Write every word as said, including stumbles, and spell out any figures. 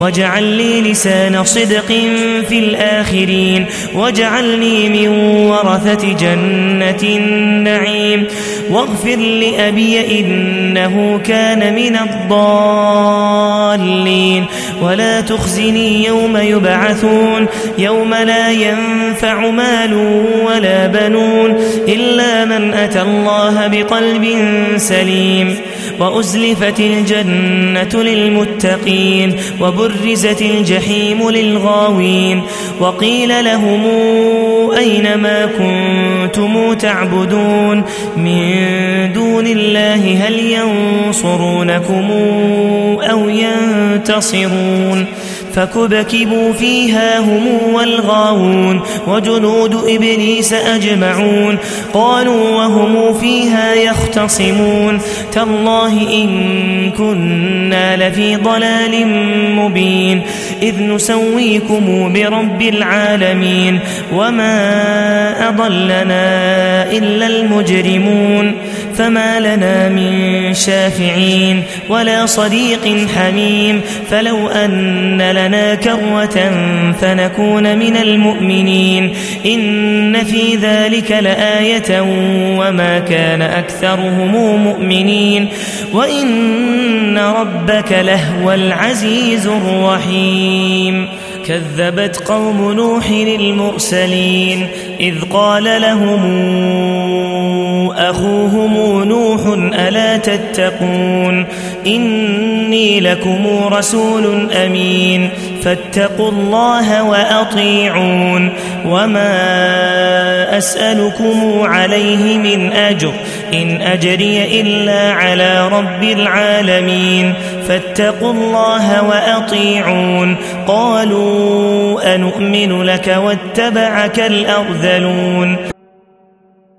واجعل لي لسان صدق في الآخرين واجعلني من ورثة جنة النعيم واغفر لأبي إنه كان من الضالين ولا تخزني يوم يبعثون يوم لا ينفع مال ولا بنون إلا من أتى الله بقلب سليم وأزلفت الجنة للمتقين وبرزت الجحيم للغاوين وقيل لهم أين ما كنتم تعبدون من دون الله هل ينصرونكم أو ينتصرون فكبكبوا فيها هم والغاوون وجنود إبليس أجمعون قالوا وهم فيها يختصمون تالله إن كنا لفي ضلال مبين إذ نسويكم برب العالمين وما أضلنا إلا المجرمون فما لنا من شافعين ولا صديق حميم فلو أن لنا كرة فنكون من المؤمنين إن في ذلك لآية وما كان أكثرهم مؤمنين وإن ربك لهو العزيز الرحيم كذبت قوم نوح المرسلين إذ قال لهم أخوهم نوح ألا تتقون إني لكم رسول أمين فاتقوا الله وأطيعون وما أسألكم عليه من أجر إن أجري إلا على رب العالمين فاتقوا الله وأطيعون قالوا أنؤمن لك واتبعك الأرذلون